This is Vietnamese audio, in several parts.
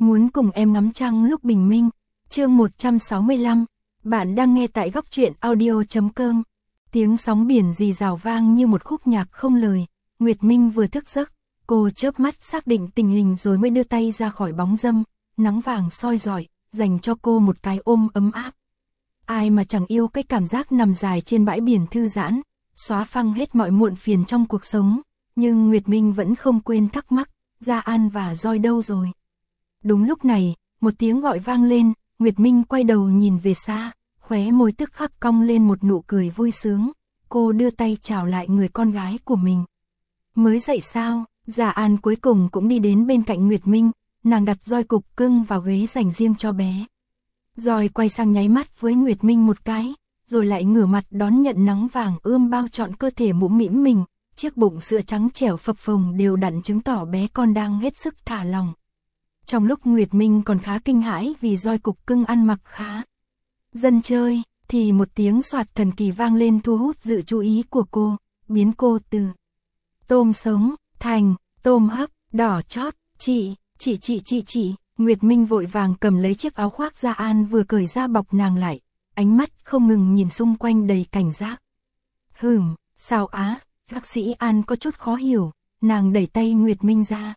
Muốn cùng em ngắm trăng lúc bình minh. Chương 165. Bạn đang nghe tại góc truyện audio.com. Tiếng sóng biển rì rào vang như một khúc nhạc không lời. Nguyệt Minh vừa thức giấc, cô chớp mắt xác định tình hình rồi mới đưa tay ra khỏi bóng râm, nắng vàng soi rọi, dành cho cô một cái ôm ấm áp. Ai mà chẳng yêu cái cảm giác nằm dài trên bãi biển thư giãn, xóa phăng hết mọi muộn phiền trong cuộc sống. Nhưng Nguyệt Minh vẫn không quên thắc mắc, Gia An và Joy đâu rồi? Đúng lúc này, một tiếng gọi vang lên, Nguyệt Minh quay đầu nhìn về xa, khóe môi tức khắc cong lên một nụ cười vui sướng. Cô đưa tay chào lại người con gái của mình. Mới dậy sao? Gia An cuối cùng cũng đi đến bên cạnh Nguyệt Minh, nàng đặt Joy cục cưng vào ghế dành riêng cho bé. Joy quay sang nháy mắt với Nguyệt Minh một cái, rồi lại ngửa mặt đón nhận nắng vàng ươm bao trọn cơ thể mũm mĩm mình, chiếc bụng sữa trắng trẻo phập phồng đều đặn chứng tỏ bé con đang hết sức thả lỏng. Trong lúc Nguyệt Minh còn khá kinh hãi vì Joy cục cưng ăn mặc khá dân chơi, thì một tiếng xoạt thần kỳ vang lên thu hút sự chú ý của cô, biến cô từ tôm sống thành tôm hấp đỏ chót. Chị. Nguyệt Minh vội vàng cầm lấy chiếc áo khoác Gia An vừa cởi ra bọc nàng lại, ánh mắt không ngừng nhìn xung quanh đầy cảnh giác. Sao á? Bác sĩ An có chút khó hiểu, nàng đẩy tay Nguyệt Minh ra.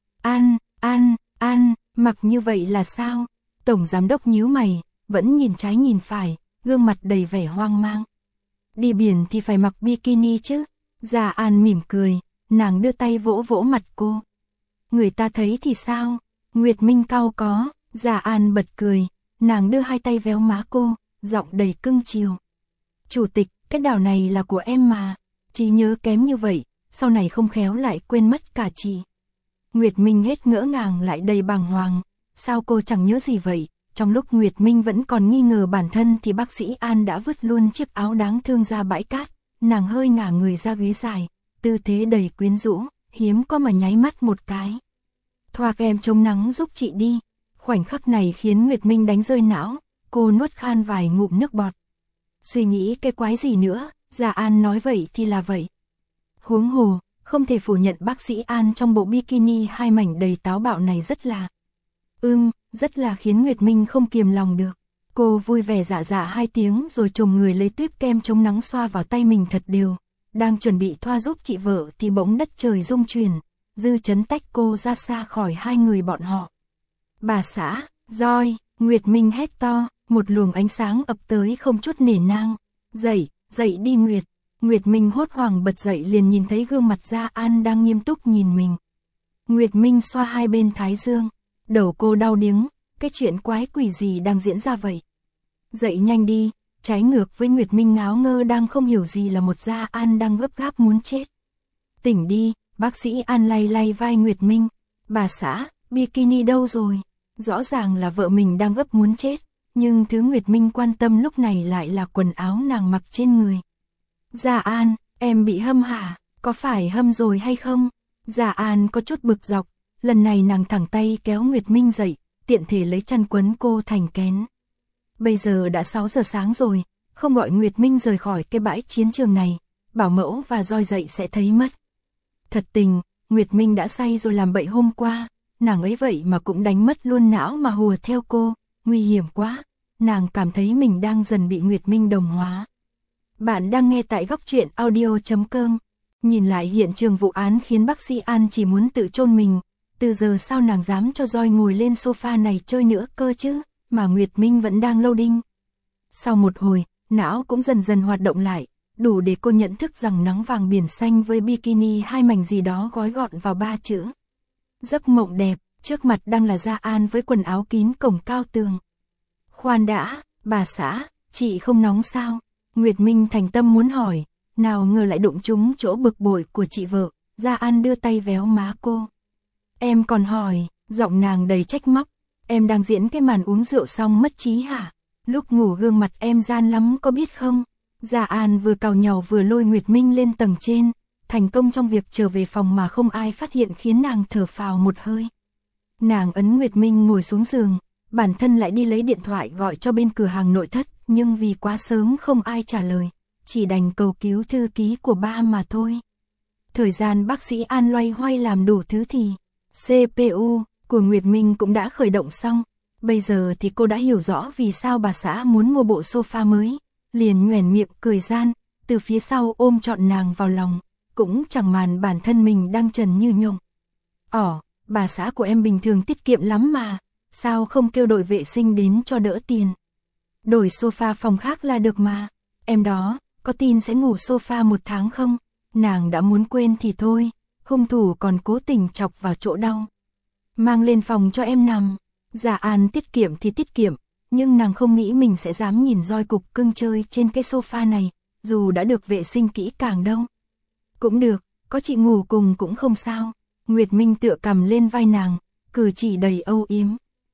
An, mặc như vậy là sao? Tổng giám đốc nhíu mày, vẫn nhìn trái nhìn phải, gương mặt đầy vẻ hoang mang. Đi biển thì phải mặc bikini chứ? Gia An mỉm cười, nàng đưa tay vỗ vỗ mặt cô. Người ta thấy thì sao? Nguyệt Minh cau có. Gia An bật cười, nàng đưa hai tay véo má cô, giọng đầy cưng chiều. Chủ tịch, cái đảo này là của em mà. Trí nhớ kém như vậy, sau này không khéo lại quên mất cả chị. Nguyệt Minh hết ngỡ ngàng lại đầy bàng hoàng. Sao cô chẳng nhớ gì vậy? Trong lúc Nguyệt Minh vẫn còn nghi ngờ bản thân thì bác sĩ An đã vứt luôn chiếc áo đáng thương ra bãi cát. Nàng hơi ngả người ra ghế dài, tư thế đầy quyến rũ, hiếm có mà nháy mắt một cái. Thoa kem chống nắng giúp chị đi. Khoảnh khắc này khiến Nguyệt Minh đánh rơi não, cô nuốt khan vài ngụm nước bọt. Suy nghĩ cái quái gì nữa, Gia An nói vậy thì là vậy. Huống hồ, không thể phủ nhận bác sĩ An trong bộ bikini hai mảnh đầy táo bạo này rất là khiến Nguyệt Minh không kiềm lòng được. Cô vui vẻ dạ hai tiếng rồi chồm người lấy tuýp kem chống nắng xoa vào tay mình thật đều. Đang chuẩn bị thoa giúp chị vợ thì bỗng đất trời rung chuyển, dư chấn tách cô ra xa khỏi hai người bọn họ. Bà xã, Joy, Nguyệt Minh hét to, một luồng ánh sáng ập tới không chút nể nang. Dậy đi Nguyệt. Nguyệt Minh hốt hoảng bật dậy liền nhìn thấy gương mặt Gia An đang nghiêm túc nhìn mình. Nguyệt Minh xoa hai bên thái dương, đầu cô đau điếng, cái chuyện quái quỷ gì đang diễn ra vậy? Dậy nhanh đi, trái ngược với Nguyệt Minh ngáo ngơ đang không hiểu gì là một Gia An đang gấp gáp muốn chết. Tỉnh đi, bác sĩ An lay vai Nguyệt Minh. Bà xã, bikini đâu rồi? Rõ ràng là vợ mình đang gấp muốn chết, nhưng thứ Nguyệt Minh quan tâm lúc này lại là quần áo nàng mặc trên người. Gia An, em bị hâm hả? Có phải hâm rồi hay không? Gia An có chút bực dọc, lần này nàng thẳng tay kéo Nguyệt Minh dậy, tiện thể lấy chăn quấn cô thành kén. Bây giờ đã 6 giờ sáng rồi, không gọi Nguyệt Minh rời khỏi cái bãi chiến trường này, bảo mẫu và Joy dậy sẽ thấy mất. Thật tình, Nguyệt Minh đã say rồi làm bậy hôm qua, nàng ấy vậy mà cũng đánh mất luôn não mà hùa theo cô, nguy hiểm quá, nàng cảm thấy mình đang dần bị Nguyệt Minh đồng hóa. Bạn đang nghe tại góc truyện audio.com. Nhìn lại hiện trường vụ án khiến bác sĩ An chỉ muốn tự chôn mình. Từ giờ sao nàng dám cho Joy ngồi lên sofa này chơi nữa cơ chứ, mà Nguyệt Minh vẫn đang loading. Sau một hồi, não cũng dần dần hoạt động lại, đủ để cô nhận thức rằng nắng vàng biển xanh với bikini hai mảnh gì đó gói gọn vào 3 chữ. Giấc mộng đẹp, trước mặt đang là Gia An với quần áo kín cổng cao tường. Khoan đã, bà xã, chị không nóng sao? Nguyệt Minh thành tâm muốn hỏi, nào ngờ lại đụng trúng chỗ bực bội của chị vợ. Gia An đưa tay véo má cô. Em còn hỏi, giọng nàng đầy trách móc, em đang diễn cái màn uống rượu xong mất trí hả? Lúc ngủ gương mặt em gian lắm có biết không? Gia An vừa càu nhàu vừa lôi Nguyệt Minh lên tầng trên, thành công trong việc trở về phòng mà không ai phát hiện khiến nàng thở phào một hơi. Nàng ấn Nguyệt Minh ngồi xuống giường, bản thân lại đi lấy điện thoại gọi cho bên cửa hàng nội thất, nhưng vì quá sớm không ai trả lời, chỉ đành cầu cứu thư ký của ba mà thôi. Thời gian bác sĩ An loay hoay làm đủ thứ thì CPU, của Nguyệt Minh cũng đã khởi động xong. Bây giờ thì cô đã hiểu rõ vì sao bà xã muốn mua bộ sofa mới. Liền nhoẻn miệng cười gian, từ phía sau ôm trọn nàng vào lòng, cũng chẳng màn bản thân mình đang trần như nhộng. Bà xã của em bình thường tiết kiệm lắm mà, sao không kêu đội vệ sinh đến cho đỡ tiền. Đổi sofa phòng khác là được mà, em đó, có tin sẽ ngủ sofa 1 tháng không? Nàng đã muốn quên thì thôi, hung thủ còn cố tình chọc vào chỗ đau. Mang lên phòng cho em nằm. Dạ An tiết kiệm thì tiết kiệm, nhưng nàng không nghĩ mình sẽ dám nhìn roi cục cưng chơi trên cái sofa này, dù đã được vệ sinh kỹ càng đâu. Cũng được, có chị ngủ cùng cũng không sao. Nguyệt Minh tựa cằm lên vai nàng, cử chỉ đầy âu yếm.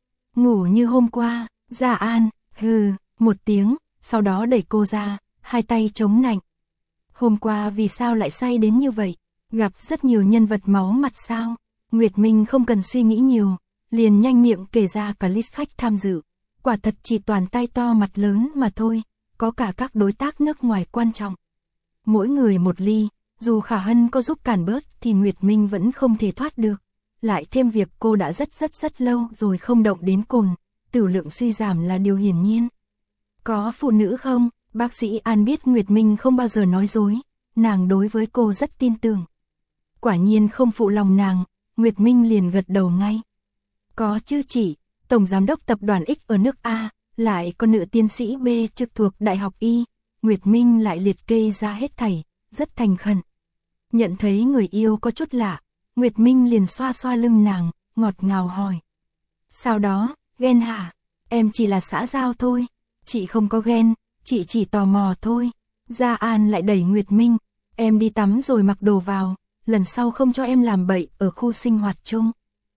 Ngủ như hôm qua. Dạ An, hừ, một tiếng, sau đó đẩy cô ra, hai tay chống nạnh. Hôm qua vì sao lại say đến như vậy? Gặp rất nhiều nhân vật máu mặt sao? Nguyệt Minh không cần suy nghĩ nhiều, liền nhanh miệng kể ra cả list khách tham dự. Quả thật chỉ toàn tay to mặt lớn mà thôi, có cả các đối tác nước ngoài quan trọng. Mỗi người một ly, dù Khả Hân có giúp cản bớt thì Nguyệt Minh vẫn không thể thoát được. Lại thêm việc cô đã rất lâu rồi không động đến cồn, tử lượng suy giảm là điều hiển nhiên. Có phụ nữ không? Bác sĩ An biết Nguyệt Minh không bao giờ nói dối, nàng đối với cô rất tin tưởng. Quả nhiên không phụ lòng nàng, Nguyệt Minh liền gật đầu ngay. Có chứ chị, Tổng Giám đốc Tập đoàn X ở nước A, lại có nữ tiến sĩ B trực thuộc Đại học Y. Nguyệt Minh lại liệt kê ra hết thảy, rất thành khẩn. Nhận thấy người yêu có chút lạ, Nguyệt Minh liền xoa xoa lưng nàng, ngọt ngào hỏi. Sau đó, ghen hả? Em chỉ là xã giao thôi. Chị không có ghen, chị chỉ tò mò thôi. Gia An lại đẩy Nguyệt Minh. Em đi tắm rồi mặc đồ vào, lần sau không cho em làm bậy ở khu sinh hoạt chung.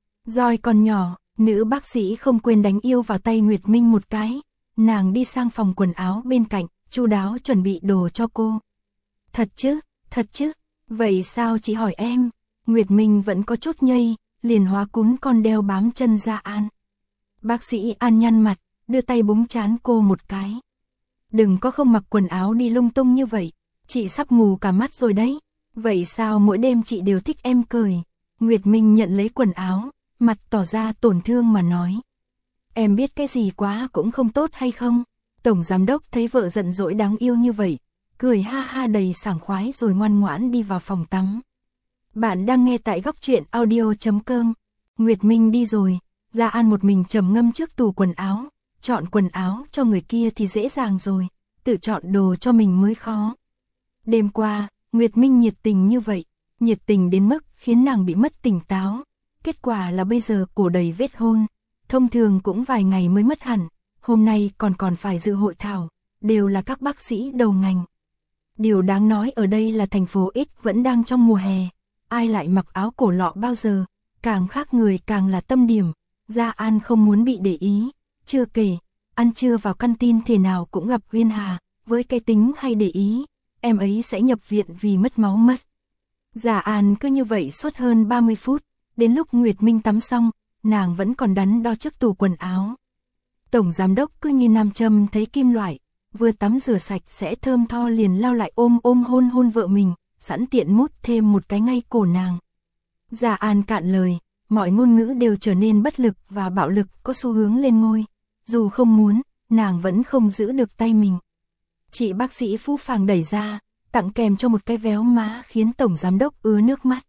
Roi còn nhỏ, nữ bác sĩ không quên đánh yêu vào tay Nguyệt Minh một cái. Nàng đi sang phòng quần áo bên cạnh, chu đáo chuẩn bị đồ cho cô. Thật chứ, vậy sao chị hỏi em? Nguyệt Minh vẫn có chút nhây, liền hóa cún con đeo bám chân Gia An. Bác sĩ An nhăn mặt, đưa tay búng trán cô một cái. Đừng có không mặc quần áo đi lung tung như vậy, chị sắp mù cả mắt rồi đấy. Vậy sao mỗi đêm chị đều thích em cười? Nguyệt Minh nhận lấy quần áo, mặt tỏ ra tổn thương mà nói. Em biết cái gì quá cũng không tốt hay không? Tổng Giám đốc thấy vợ giận dỗi đáng yêu như vậy, cười ha ha đầy sảng khoái rồi ngoan ngoãn đi vào phòng tắm. Bạn đang nghe tại Góc Truyện Audio.com. Nguyệt Minh đi rồi, Gia An một mình trầm ngâm trước tủ quần áo. Chọn quần áo cho người kia thì dễ dàng rồi, tự chọn đồ cho mình mới khó. Đêm qua, Nguyệt Minh nhiệt tình như vậy, nhiệt tình đến mức khiến nàng bị mất tỉnh táo. Kết quả là bây giờ cổ đầy vết hôn, thông thường cũng vài ngày mới mất hẳn, hôm nay còn phải dự hội thảo, đều là các bác sĩ đầu ngành. Điều đáng nói ở đây là thành phố X vẫn đang trong mùa hè, ai lại mặc áo cổ lọ bao giờ, càng khác người càng là tâm điểm. Gia An không muốn bị để ý, chưa kể, ăn trưa vào căn tin thế nào cũng gặp Huyên Hà, với cái tính hay để ý, em ấy sẽ nhập viện vì mất máu mất. Gia An cứ như vậy suốt hơn 30 phút, đến lúc Nguyệt Minh tắm xong, nàng vẫn còn đắn đo trước tủ quần áo. Tổng Giám đốc cứ như nam châm thấy kim loại, vừa tắm rửa sạch sẽ thơm tho liền lao lại ôm hôn vợ mình, sẵn tiện mút thêm một cái ngay cổ nàng. Gia An cạn lời, mọi ngôn ngữ đều trở nên bất lực và bạo lực có xu hướng lên ngôi. Dù không muốn, nàng vẫn không giữ được tay mình. Chị bác sĩ phũ phàng đẩy ra, tặng kèm cho một cái véo má khiến Tổng Giám đốc ứa nước mắt.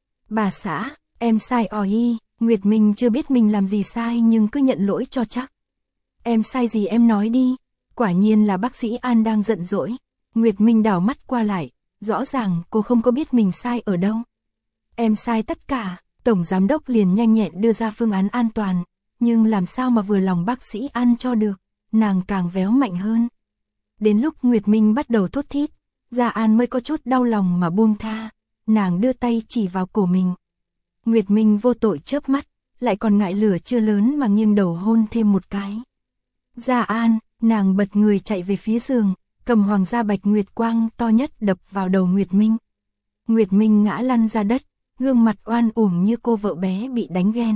Bà xã, em sai ỏi. Nguyệt Minh chưa biết mình làm gì sai nhưng cứ nhận lỗi cho chắc. Em sai gì em nói đi. Quả nhiên là bác sĩ An đang giận dỗi. Nguyệt Minh đảo mắt qua lại, rõ ràng cô không có biết mình sai ở đâu. Em sai tất cả. Tổng Giám đốc liền nhanh nhẹn đưa ra phương án an toàn, nhưng làm sao mà vừa lòng bác sĩ An cho được, nàng càng véo mạnh hơn. Đến lúc Nguyệt Minh bắt đầu thốt thít, Gia An mới có chút đau lòng mà buông tha, nàng đưa tay chỉ vào cổ mình. Nguyệt Minh vô tội chớp mắt, lại còn ngại lửa chưa lớn mà nghiêng đầu hôn thêm một cái. Gia An, nàng bật người chạy về phía giường, cầm hoàng gia bạch nguyệt quang to nhất đập vào đầu Nguyệt Minh. Nguyệt Minh ngã lăn ra đất, gương mặt oan uổng như cô vợ bé bị đánh ghen.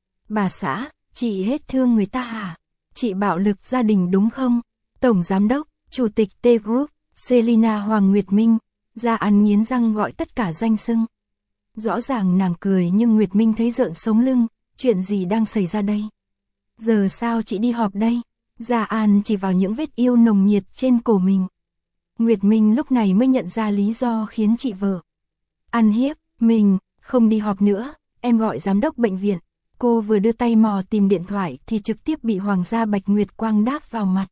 Bà xã, chị hết thương người ta hả? Chị bạo lực gia đình đúng không? Tổng Giám đốc, Chủ tịch T Group, Selina Hoàng Nguyệt Minh. Gia An nghiến răng gọi tất cả danh xưng. Rõ ràng nàng cười nhưng Nguyệt Minh thấy rợn sống lưng, chuyện gì đang xảy ra đây? Giờ sao chị đi họp đây? Gia An chỉ vào những vết yêu nồng nhiệt trên cổ mình. Nguyệt Minh lúc này mới nhận ra lý do khiến chị vợ ăn hiếp mình, không đi họp nữa, em gọi giám đốc bệnh viện. Cô vừa đưa tay mò tìm điện thoại thì trực tiếp bị Hoàng gia Bạch Nguyệt Quang đáp vào mặt.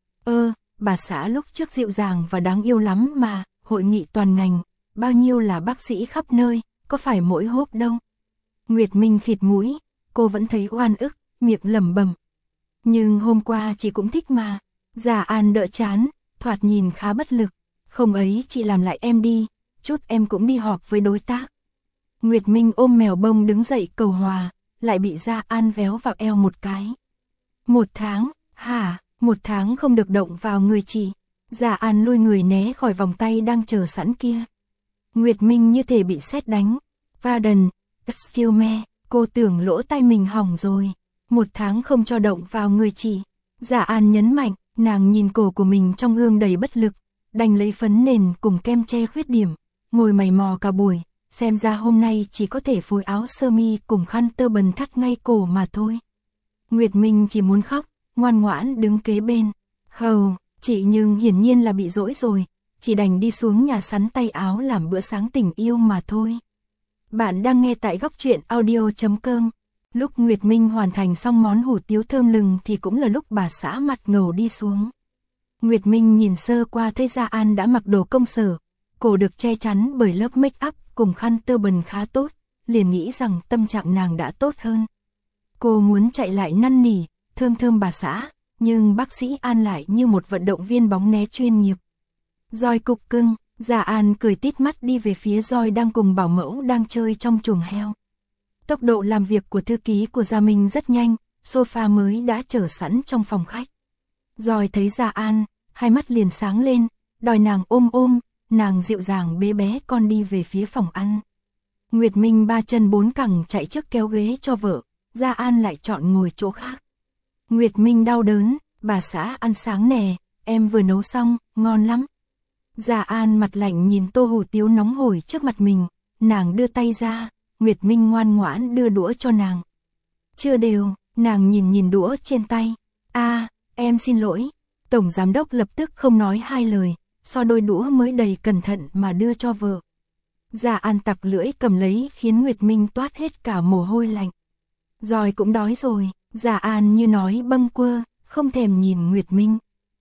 Bà xã lúc trước dịu dàng và đáng yêu lắm mà, hội nghị toàn ngành, bao nhiêu là bác sĩ khắp nơi, có phải mỗi hốp đâu. Nguyệt Minh khịt mũi, cô vẫn thấy oan ức, miệng lẩm bẩm. Nhưng hôm qua chị cũng thích mà. Gia An đỡ chán, thoạt nhìn khá bất lực. Không ấy chị làm lại em đi, chút em cũng đi họp với đối tác. Nguyệt Minh ôm mèo bông đứng dậy cầu hòa, lại bị Gia An véo vào eo một cái. 1 tháng, hả? 1 tháng không được động vào người chị. Gia An lui người né khỏi vòng tay đang chờ sẵn kia. Nguyệt Minh như thể bị sét đánh. Pardon, excuse me, cô tưởng lỗ tai mình hỏng rồi. 1 tháng không cho động vào người chị. Gia An nhấn mạnh, nàng nhìn cổ của mình trong gương đầy bất lực, đành lấy phấn nền cùng kem che khuyết điểm, ngồi mày mò cả buổi, xem ra hôm nay chỉ có thể phối áo sơ mi cùng khăn tơ bần thắt ngay cổ mà thôi. Nguyệt Minh chỉ muốn khóc, ngoan ngoãn đứng kế bên. Hầu, chị nhưng hiển nhiên là bị dỗi rồi, chỉ đành đi xuống nhà sắn tay áo làm bữa sáng tình yêu mà thôi. Bạn đang nghe tại Góc Truyện Audio.com. Lúc Nguyệt Minh hoàn thành xong món hủ tiếu thơm lừng thì cũng là lúc bà xã mặt ngầu đi xuống. Nguyệt Minh nhìn sơ qua thấy Gia An đã mặc đồ công sở, cổ được che chắn bởi lớp make up cùng khăn tơ bần khá tốt, liền nghĩ rằng tâm trạng nàng đã tốt hơn. Cô muốn chạy lại năn nỉ, thơm thơm bà xã, nhưng bác sĩ An lại như một vận động viên bóng né chuyên nghiệp. Roi cục cưng, Gia An cười tít mắt đi về phía Roi đang cùng bảo mẫu đang chơi trong chuồng heo. Tốc độ làm việc của thư ký của Gia Minh rất nhanh, sofa mới đã chờ sẵn trong phòng khách. Roi thấy Gia An, hai mắt liền sáng lên, đòi nàng ôm, nàng dịu dàng bế bé con đi về phía phòng ăn. Nguyệt Minh 3 chân 4 cẳng chạy trước kéo ghế cho vợ, Gia An lại chọn ngồi chỗ khác. Nguyệt Minh đau đớn, bà xã ăn sáng nè, em vừa nấu xong, ngon lắm. Gia An mặt lạnh nhìn tô hủ tiếu nóng hổi trước mặt mình, nàng đưa tay ra, Nguyệt Minh ngoan ngoãn đưa đũa cho nàng. Chưa đều, nàng nhìn đũa trên tay. Em xin lỗi. Tổng giám đốc lập tức không nói hai lời, so đôi đũa mới đầy cẩn thận mà đưa cho vợ. Gia An tặc lưỡi cầm lấy khiến Nguyệt Minh toát hết cả mồ hôi lạnh. Rồi cũng đói rồi, Gia An như nói bâng quơ, không thèm nhìn Nguyệt Minh.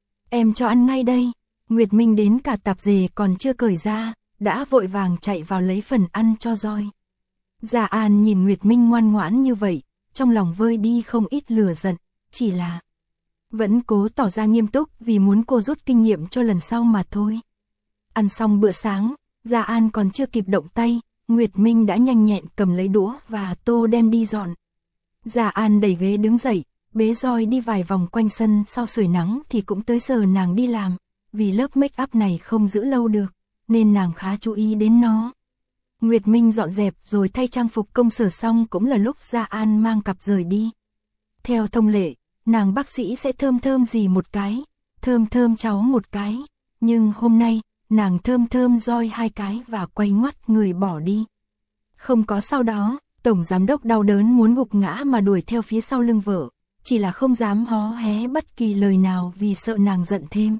Em cho ăn ngay đây. Nguyệt Minh đến cả tạp dề còn chưa cởi ra, đã vội vàng chạy vào lấy phần ăn cho Roi. Gia An nhìn Nguyệt Minh ngoan ngoãn như vậy, trong lòng vơi đi không ít lửa giận, chỉ là vẫn cố tỏ ra nghiêm túc vì muốn cô rút kinh nghiệm cho lần sau mà thôi. Ăn xong bữa sáng, Gia An còn chưa kịp động tay, Nguyệt Minh đã nhanh nhẹn cầm lấy đũa và tô đem đi dọn. Gia An đẩy ghế đứng dậy, bế Roi đi vài vòng quanh sân, sau sưởi nắng thì cũng tới giờ nàng đi làm, vì lớp make up này không giữ lâu được, nên nàng khá chú ý đến nó. Nguyệt Minh dọn dẹp rồi thay trang phục công sở xong cũng là lúc Gia An mang cặp rời đi. Theo thông lệ, nàng bác sĩ sẽ thơm gì một cái, thơm cháu một cái, nhưng hôm nay, nàng thơm Roi 2 cái và quay ngoắt người bỏ đi. Không có sau đó, tổng giám đốc đau đớn muốn gục ngã mà đuổi theo phía sau lưng vợ, chỉ là không dám hó hé bất kỳ lời nào vì sợ nàng giận thêm.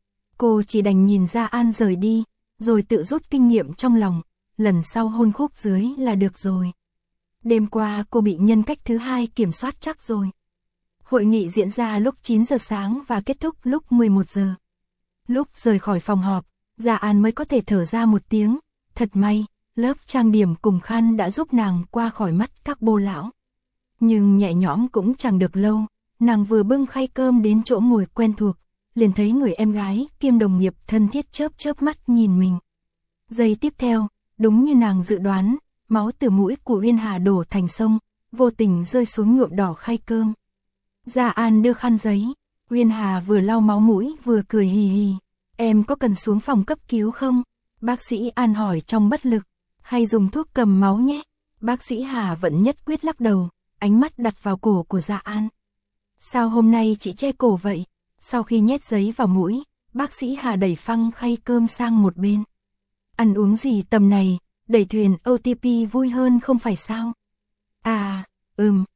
Cô chỉ đành nhìn Gia An rời đi, rồi tự rút kinh nghiệm trong lòng, lần sau hôn khúc dưới là được rồi. Đêm qua cô bị nhân cách thứ 2 kiểm soát chắc rồi. Hội nghị diễn ra lúc 9 giờ sáng và kết thúc lúc 11 giờ. Lúc rời khỏi phòng họp, Gia An mới có thể thở ra một tiếng, thật may, lớp trang điểm cùng khăn đã giúp nàng qua khỏi mắt các bô lão. Nhưng nhẹ nhõm cũng chẳng được lâu, nàng vừa bưng khay cơm đến chỗ ngồi quen thuộc, liền thấy người em gái kiêm đồng nghiệp thân thiết chớp mắt nhìn mình. Giây tiếp theo, đúng như nàng dự đoán, máu từ mũi của Uyên Hà đổ thành sông, vô tình rơi xuống nhuộm đỏ khay cơm. Gia An đưa khăn giấy, Uyên Hà vừa lau máu mũi vừa cười hì hì. Em có cần xuống phòng cấp cứu không? Bác sĩ An hỏi trong bất lực. Hay dùng thuốc cầm máu nhé? Bác sĩ Hà vẫn nhất quyết lắc đầu, ánh mắt đặt vào cổ của Gia An. Sao hôm nay chị che cổ vậy? Sau khi nhét giấy vào mũi, bác sĩ Hà đẩy phăng khay cơm sang một bên. Ăn uống gì tầm này, đẩy thuyền OTP vui hơn không phải sao?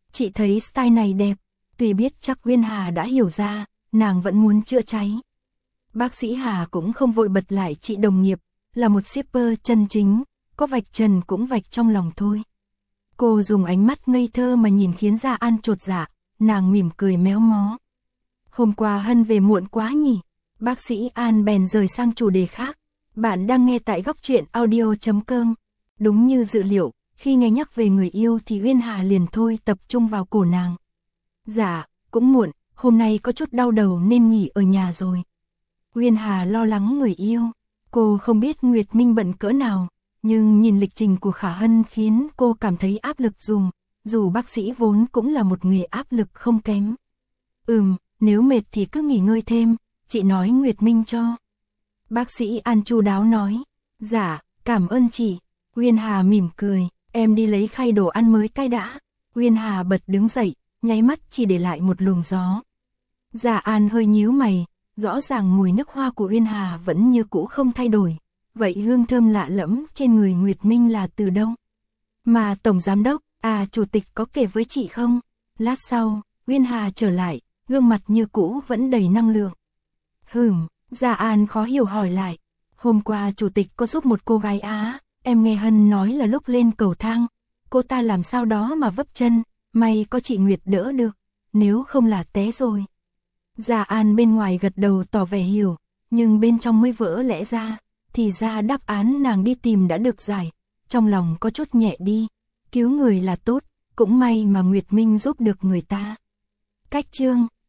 Chị thấy style này đẹp. Tuy biết chắc Uyên Hà đã hiểu ra, nàng vẫn muốn chữa cháy. Bác sĩ Hà cũng không vội bật lại chị đồng nghiệp, là một shipper chân chính, có vạch trần cũng vạch trong lòng thôi. Cô dùng ánh mắt ngây thơ mà nhìn khiến Gia An chột dạ, nàng mỉm cười méo mó. Hôm qua Hân về muộn quá nhỉ? Bác sĩ An bèn rời sang chủ đề khác. Bạn đang nghe tại góc truyện audio.com. Đúng như dự liệu, khi nghe nhắc về người yêu thì Uyên Hà liền thôi tập trung vào cổ nàng. Dạ, cũng muộn, hôm nay có chút đau đầu nên nghỉ ở nhà rồi. Uyên Hà lo lắng người yêu. Cô không biết Nguyệt Minh bận cỡ nào, nhưng nhìn lịch trình của Khả Hân khiến cô cảm thấy áp lực dù bác sĩ vốn cũng là một nghề áp lực không kém. Nếu mệt thì cứ nghỉ ngơi thêm, chị nói Nguyệt Minh cho. Bác sĩ An chu đáo nói. Dạ, cảm ơn chị. Uyên Hà mỉm cười, em đi lấy khay đồ ăn mới cái đã. Uyên Hà bật đứng dậy, nháy mắt chỉ để lại một luồng gió. Dạ An hơi nhíu mày, rõ ràng mùi nước hoa của Uyên Hà vẫn như cũ không thay đổi. Vậy hương thơm lạ lẫm trên người Nguyệt Minh là từ đâu? Mà Tổng Giám Đốc, Chủ tịch có kể với chị không? Lát sau, Uyên Hà trở lại, gương mặt như cũ vẫn đầy năng lượng. Gia An khó hiểu hỏi lại. Hôm qua Chủ tịch có giúp một cô gái em nghe Hân nói là lúc lên cầu thang, cô ta làm sao đó mà vấp chân, may có chị Nguyệt đỡ được, nếu không là té rồi. Gia An bên ngoài gật đầu tỏ vẻ hiểu, nhưng bên trong mới vỡ lẽ ra, thì ra đáp án nàng đi tìm đã được giải, trong lòng có chút nhẹ đi, cứu người là tốt, cũng may mà Nguyệt Minh giúp được người ta. Cách chương